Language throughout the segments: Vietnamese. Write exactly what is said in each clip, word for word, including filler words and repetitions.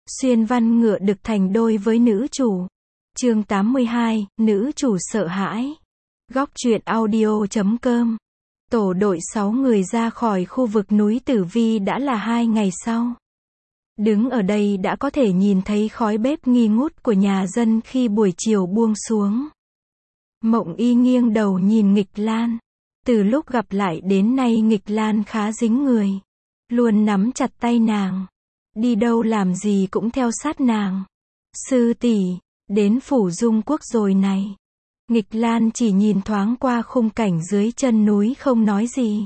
Xuyên văn ngựa đực thành đôi với nữ chủ. Chương tám mươi hai, nữ chủ sợ hãi. Góc truyện audio chấm com. Tổ đội sáu người ra khỏi khu vực núi Tử Vi đã là hai ngày sau. Đứng ở đây đã có thể nhìn thấy khói bếp nghi ngút của nhà dân khi buổi chiều buông xuống. Mộng Y nghiêng đầu nhìn Nghịch Lan. Từ lúc gặp lại đến nay Nghịch Lan khá dính người. Luôn nắm chặt tay nàng. Đi đâu làm gì cũng theo sát nàng. Sư tỷ, đến Phủ Dung Quốc rồi này. Nghịch Lan chỉ nhìn thoáng qua khung cảnh dưới chân núi không nói gì.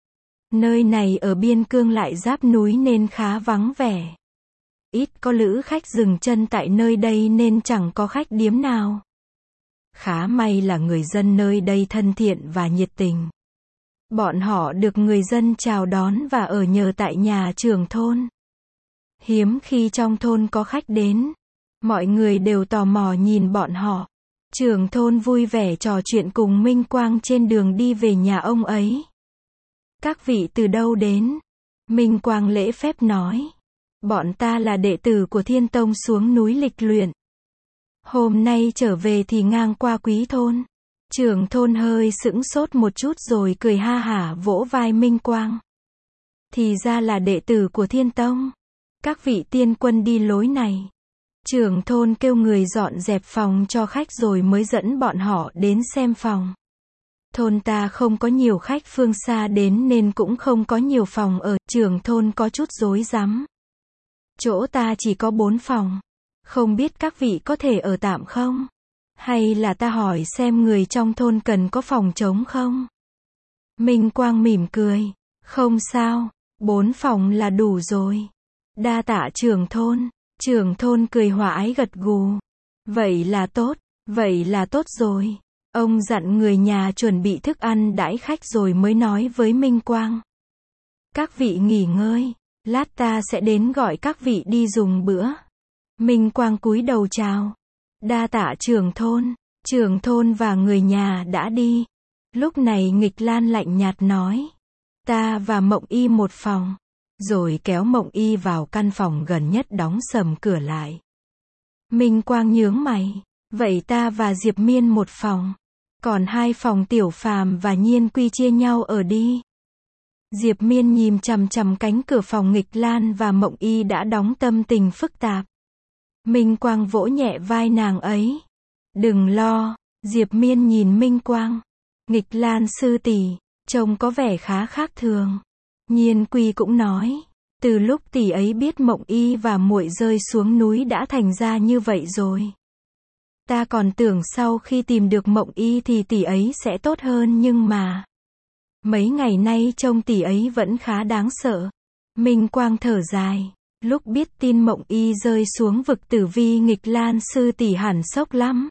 Nơi này ở biên cương lại giáp núi nên khá vắng vẻ. Ít có lữ khách dừng chân tại nơi đây nên chẳng có khách điếm nào. Khá may là người dân nơi đây thân thiện và nhiệt tình. Bọn họ được người dân chào đón và ở nhờ tại nhà trưởng thôn. Hiếm khi trong thôn có khách đến, mọi người đều tò mò nhìn bọn họ. Trưởng thôn vui vẻ trò chuyện cùng Minh Quang trên đường đi về nhà ông ấy. Các vị từ đâu đến? Minh Quang lễ phép nói. Bọn ta là đệ tử của Thiên Tông xuống núi lịch luyện. Hôm nay trở về thì ngang qua Quý thôn. Trưởng thôn hơi sững sốt một chút rồi cười ha hả vỗ vai Minh Quang. Thì ra là đệ tử của Thiên Tông. Các vị tiên quân đi lối này. Trưởng thôn kêu người dọn dẹp phòng cho khách rồi mới dẫn bọn họ đến xem phòng. Thôn ta không có nhiều khách phương xa đến nên cũng không có nhiều phòng ở. Trưởng thôn có chút rối rắm. Chỗ ta chỉ có bốn phòng. Không biết các vị có thể ở tạm không? Hay là ta hỏi xem người trong thôn cần có phòng trống không? Minh Quang mỉm cười. Không sao, bốn phòng là đủ rồi. Đa tạ trưởng thôn. Trưởng thôn cười hòa ái gật gù. Vậy là tốt, vậy là tốt rồi. Ông dặn người nhà chuẩn bị thức ăn đãi khách rồi mới nói với Minh Quang. Các vị nghỉ ngơi, lát ta sẽ đến gọi các vị đi dùng bữa. Minh Quang cúi đầu chào. Đa tạ trưởng thôn. Trưởng thôn và người nhà đã đi. Lúc này Nghịch Lan lạnh nhạt nói. Ta và Mộng Y một phòng. Rồi kéo Mộng Y vào căn phòng gần nhất đóng sầm cửa lại. Minh Quang nhướng mày. Vậy ta và Diệp Miên một phòng. Còn hai phòng Tiểu Phàm và Nhiên Quy chia nhau ở đi. Diệp Miên nhìn chằm chằm cánh cửa phòng Nghịch Lan và Mộng Y đã đóng, tâm tình phức tạp. Minh Quang vỗ nhẹ vai nàng ấy. Đừng lo. Diệp Miên nhìn Minh Quang. Nghịch Lan sư tỷ, trông có vẻ khá khác thường. Nhiên Quy cũng nói. Từ lúc tỷ ấy biết Mộng Y và muội rơi xuống núi đã thành ra như vậy rồi. Ta còn tưởng sau khi tìm được Mộng Y thì tỷ ấy sẽ tốt hơn nhưng mà. Mấy ngày nay trông tỷ ấy vẫn khá đáng sợ. Minh Quang thở dài. Lúc biết tin Mộng Y rơi xuống vực Tử Vi, Nghịch Lan sư tỷ hẳn sốc lắm.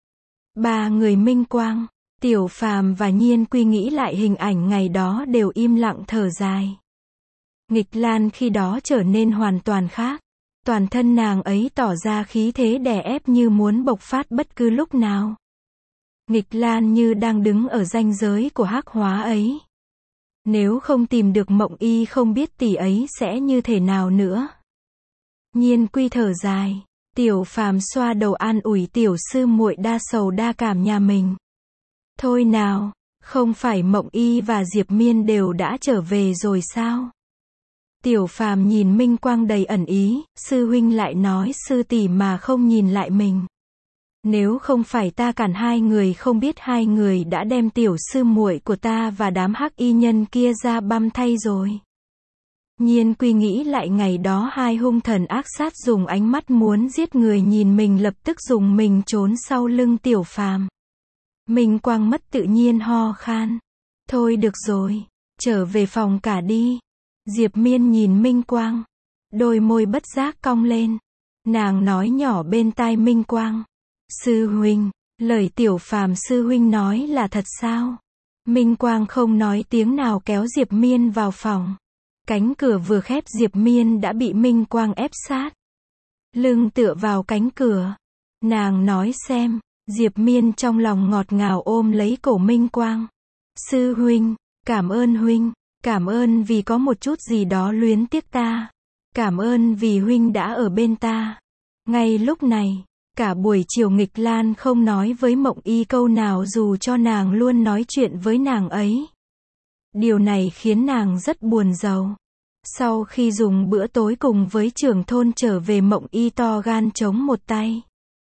Ba người Minh Quang, Tiểu Phàm và Nhiên Quy nghĩ lại hình ảnh ngày đó đều im lặng thở dài. Nghịch Lan khi đó trở nên hoàn toàn khác. Toàn thân nàng ấy tỏ ra khí thế đè ép như muốn bộc phát bất cứ lúc nào. Nghịch Lan như đang đứng ở ranh giới của hắc hóa ấy. Nếu không tìm được Mộng Y không biết tỷ ấy sẽ như thế nào nữa. Nhiên Quy thở dài. Tiểu Phàm xoa đầu an ủi tiểu sư muội đa sầu đa cảm nhà mình. Thôi nào, không phải Mộng Y và Diệp Miên đều đã trở về rồi sao? Tiểu Phàm nhìn Minh Quang đầy ẩn ý, sư huynh lại nói sư tỷ mà không nhìn lại mình. Nếu không phải ta cản hai người không biết hai người đã đem tiểu sư muội của ta và đám hắc y nhân kia ra băm thay rồi. Nhiên Quy nghĩ lại ngày đó hai hung thần ác sát dùng ánh mắt muốn giết người nhìn mình lập tức dùng mình trốn sau lưng Tiểu Phàm. Minh Quang mất tự nhiên ho khan. Thôi được rồi, trở về phòng cả đi. Diệp Miên nhìn Minh Quang. Đôi môi bất giác cong lên. Nàng nói nhỏ bên tai Minh Quang. Sư huynh, lời Tiểu Phàm sư huynh nói là thật sao? Minh Quang không nói tiếng nào kéo Diệp Miên vào phòng. Cánh cửa vừa khép Diệp Miên đã bị Minh Quang ép sát. Lưng tựa vào cánh cửa. Nàng nói xem. Diệp Miên trong lòng ngọt ngào ôm lấy cổ Minh Quang. Sư huynh, cảm ơn huynh, cảm ơn vì có một chút gì đó luyến tiếc ta. Cảm ơn vì huynh đã ở bên ta. Ngay lúc này, cả buổi chiều Nghịch Lan không nói với Mộng Y câu nào dù cho nàng luôn nói chuyện với nàng ấy. Điều này khiến nàng rất buồn rầu. Sau khi dùng bữa tối cùng với trưởng thôn trở về, Mộng Y to gan chống một tay,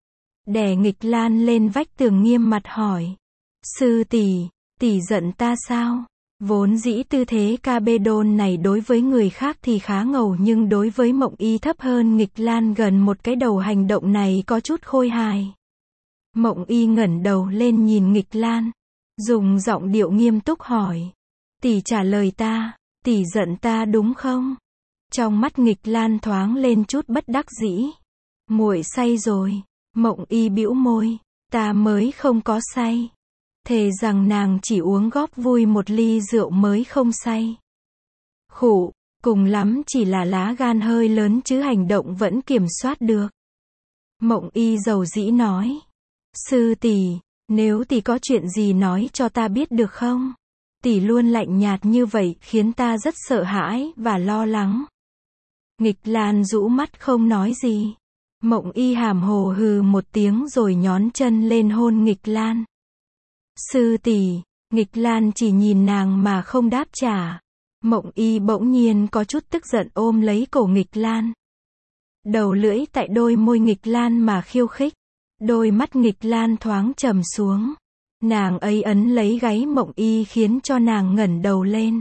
đè Nghịch Lan lên vách tường nghiêm mặt hỏi. Sư tỷ, tỷ giận ta sao? Vốn dĩ tư thế Cabedon này đối với người khác thì khá ngầu, nhưng đối với Mộng Y thấp hơn Nghịch Lan gần một cái đầu, hành động này có chút khôi hài. Mộng Y ngẩng đầu lên nhìn Nghịch Lan, dùng giọng điệu nghiêm túc hỏi. Tỷ trả lời ta, tỷ giận ta đúng không? Trong mắt Nghịch Lan thoáng lên chút bất đắc dĩ. Muội say rồi. Mộng Y bĩu môi, ta mới không có say. Thề rằng nàng chỉ uống góp vui một ly rượu mới không say. Khụ, cùng lắm chỉ là lá gan hơi lớn chứ hành động vẫn kiểm soát được. Mộng Y dầu dĩ nói. Sư tỷ, nếu tỷ có chuyện gì nói cho ta biết được không? Tỷ luôn lạnh nhạt như vậy khiến ta rất sợ hãi và lo lắng. Nghịch Lan rũ mắt không nói gì. Mộng Y hàm hồ hừ một tiếng rồi nhón chân lên hôn Nghịch Lan. Sư tỷ, Nghịch Lan chỉ nhìn nàng mà không đáp trả. Mộng Y bỗng nhiên có chút tức giận ôm lấy cổ Nghịch Lan. Đầu lưỡi tại đôi môi Nghịch Lan mà khiêu khích. Đôi mắt Nghịch Lan thoáng trầm xuống. Nàng ấy ấn lấy gáy Mộng Y khiến cho nàng ngẩng đầu lên,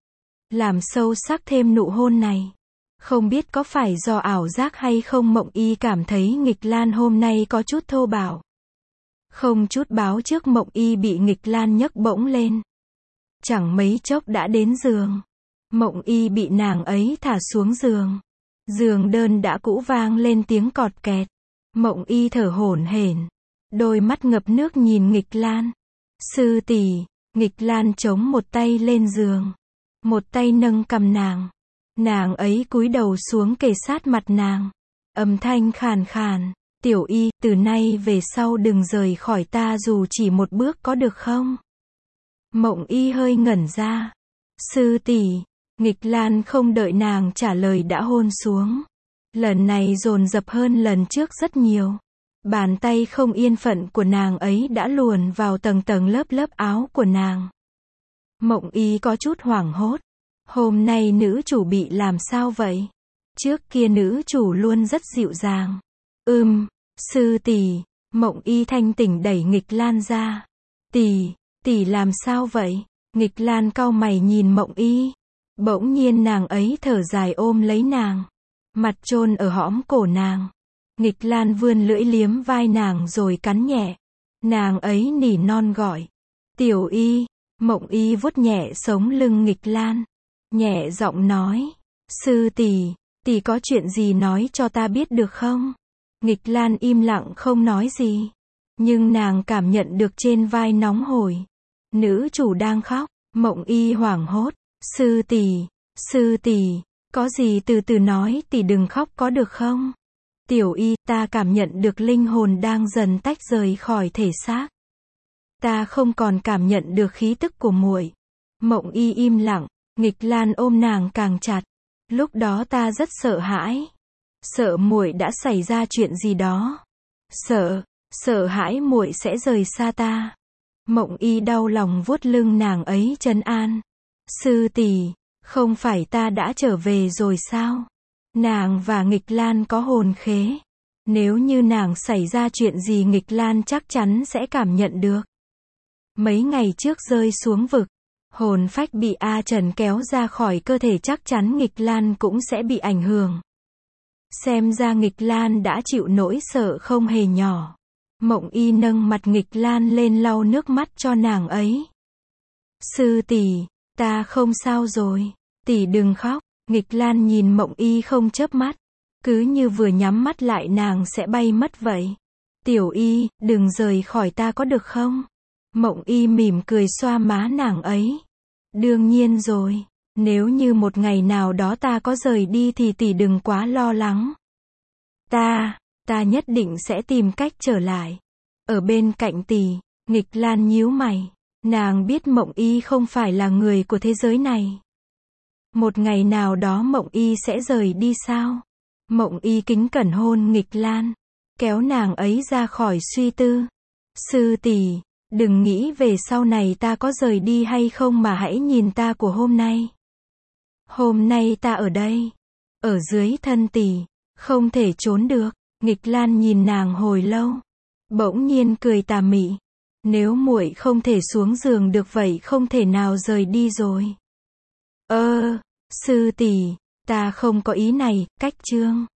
làm sâu sắc thêm nụ hôn này. Không biết có phải do ảo giác hay không, Mộng Y cảm thấy Nghịch Lan hôm nay có chút thô bạo. Không chút báo trước, Mộng Y bị Nghịch Lan nhấc bổng lên. Chẳng mấy chốc đã đến giường. Mộng Y bị nàng ấy thả xuống giường. Giường đơn đã cũ vang lên tiếng cọt kẹt. Mộng Y thở hổn hển, đôi mắt ngập nước nhìn Nghịch Lan. Sư tỷ, Nghịch Lan chống một tay lên giường, một tay nâng cằm nàng. Nàng ấy cúi đầu xuống kề sát mặt nàng. Âm thanh khàn khàn. Tiểu Y, từ nay về sau đừng rời khỏi ta dù chỉ một bước có được không? Mộng Y hơi ngẩn ra. Sư tỷ, Nghịch Lan không đợi nàng trả lời đã hôn xuống. Lần này dồn dập hơn lần trước rất nhiều. Bàn tay không yên phận của nàng ấy đã luồn vào tầng tầng lớp lớp áo của nàng. Mộng Y có chút hoảng hốt. Hôm nay nữ chủ bị làm sao vậy? Trước kia nữ chủ luôn rất dịu dàng. Ừm, sư tỷ. Mộng Y thanh tỉnh đẩy Nghịch Lan ra. Tỷ, tỷ làm sao vậy? Nghịch Lan cau mày nhìn Mộng Y. Bỗng nhiên nàng ấy thở dài ôm lấy nàng, mặt chôn ở hõm cổ nàng. Nghịch Lan vươn lưỡi liếm vai nàng rồi cắn nhẹ. Nàng ấy nỉ non gọi. Tiểu Y. Mộng Y vuốt nhẹ sống lưng Nghịch Lan, nhẹ giọng nói. Sư tỷ, tỷ có chuyện gì nói cho ta biết được không? Nghịch Lan im lặng không nói gì. Nhưng nàng cảm nhận được trên vai nóng hổi. Nữ chủ đang khóc. Mộng Y hoảng hốt. Sư tỷ, sư tỷ, có gì từ từ nói, tỷ đừng khóc có được không? Tiểu Y, ta cảm nhận được linh hồn đang dần tách rời khỏi thể xác. Ta không còn cảm nhận được khí tức của muội. Mộng Y im lặng. Nghịch Lan ôm nàng càng chặt. Lúc đó ta rất sợ hãi. Sợ muội đã xảy ra chuyện gì đó. Sợ, sợ hãi muội sẽ rời xa ta. Mộng Y đau lòng vuốt lưng nàng ấy trấn an. Sư tỷ, không phải ta đã trở về rồi sao? Nàng và Nghịch Lan có hồn khế. Nếu như nàng xảy ra chuyện gì Nghịch Lan chắc chắn sẽ cảm nhận được. Mấy ngày trước rơi xuống vực, hồn phách bị A Trần kéo ra khỏi cơ thể, chắc chắn Nghịch Lan cũng sẽ bị ảnh hưởng. Xem ra Nghịch Lan đã chịu nỗi sợ không hề nhỏ. Mộng Y nâng mặt Nghịch Lan lên lau nước mắt cho nàng ấy. Sư tỷ, ta không sao rồi. Tỷ đừng khóc. Nghịch Lan nhìn Mộng Y không chớp mắt. Cứ như vừa nhắm mắt lại nàng sẽ bay mất vậy. Tiểu Y, đừng rời khỏi ta có được không? Mộng Y mỉm cười xoa má nàng ấy. Đương nhiên rồi. Nếu như một ngày nào đó ta có rời đi thì tỷ đừng quá lo lắng. Ta, ta nhất định sẽ tìm cách trở lại. Ở bên cạnh tỷ. Nghịch Lan nhíu mày. Nàng biết Mộng Y không phải là người của thế giới này. Một ngày nào đó Mộng Y sẽ rời đi sao? Mộng Y kính cẩn hôn Nghịch Lan, kéo nàng ấy ra khỏi suy tư. Sư tỷ, đừng nghĩ về sau này ta có rời đi hay không mà hãy nhìn ta của hôm nay. Hôm nay ta ở đây, ở dưới thân tỷ, không thể trốn được. Nghịch Lan nhìn nàng hồi lâu, bỗng nhiên cười tà mị. Nếu muội không thể xuống giường được vậy không thể nào rời đi rồi. Ơ, sư tỷ, ta không có ý này, cách chương.